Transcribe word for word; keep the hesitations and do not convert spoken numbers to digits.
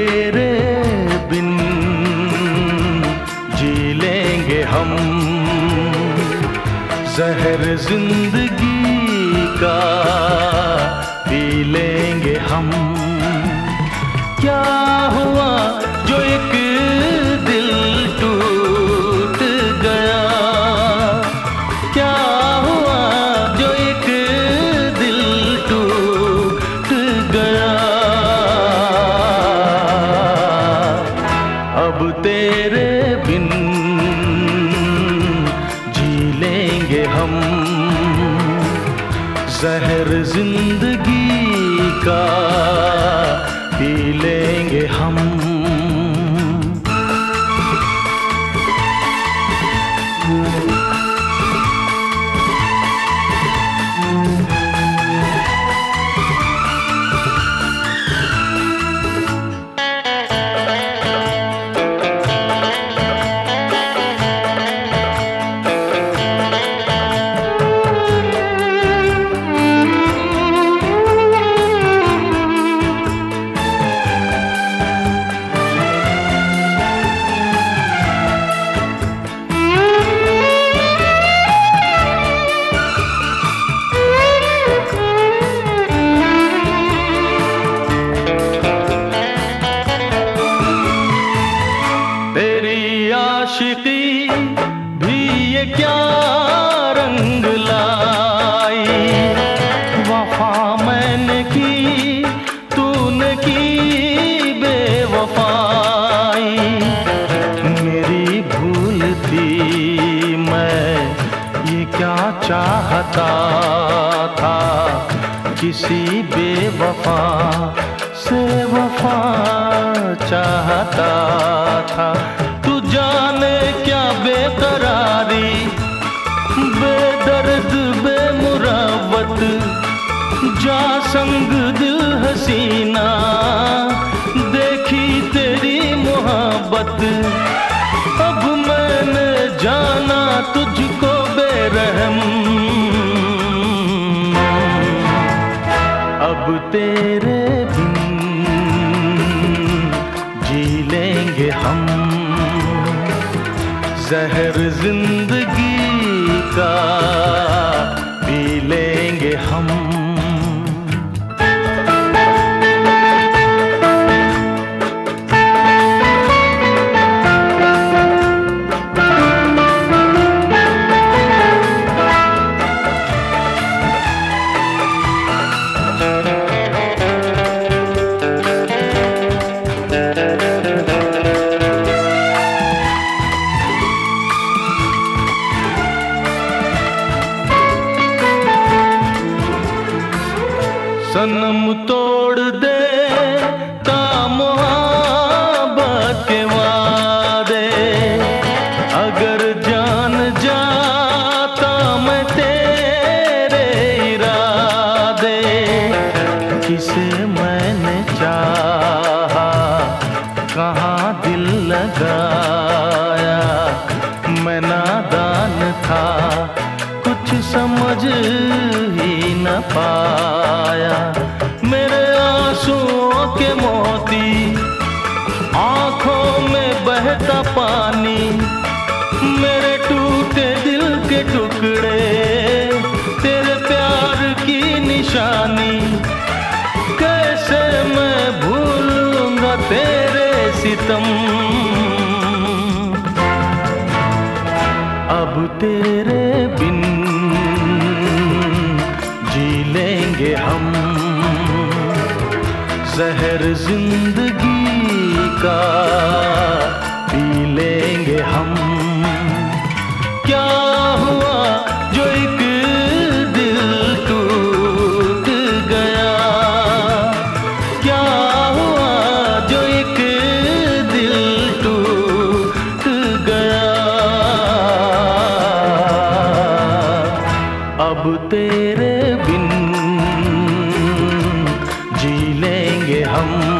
तेरे बिन जी लेंगे हम, जहर जिंदगी का पी लेंगे हम। क्या हुआ जो एक दिल टूट गया, क्या हुआ जो एक दिल टूट गया। अब तेरे बिन जी लेंगे हम, जहर जिंदगी का पी लेंगे हम। आशिकी भी ये क्या रंग लाई, वफा मैंने की तूने की बेवफाई। मेरी भूल थी मैं ये क्या चाहता था, किसी बेवफा से वफा चाहता था। तू जाने क्या बेकरारी, बेदर्द बेमुरावत, जा संग दिल हसीना देखी तेरी मोहब्बत। अब मैंने जाना तुझको बेरहम, अब तेरे बिन जी लेंगे हम, जहर जिंदगी का पी लेंगे हम। सनम तोड़ दे ता मोहब्बत के वादे, अगर जान जाता मैं तेरे इरादे। किसे मैंने चाहा कहाँ दिल लगाया, मैं नादान था कुछ समझ ही न पाया। मेरे आंसुओं के मोती आंखों में बहता पानी, मेरे टूटे दिल के टुकड़े तेरे प्यार की निशानी। कैसे मैं भूलूंगा तेरे सितम, अब तेरे बिन जी लेंगे हम, जहर जिंदगी का पी लेंगे हम। क्या हुआ जो एक दिल टूट गया, क्या हुआ जो एक दिल टूट गया। अब तेरे बिन जी लेंगे हम,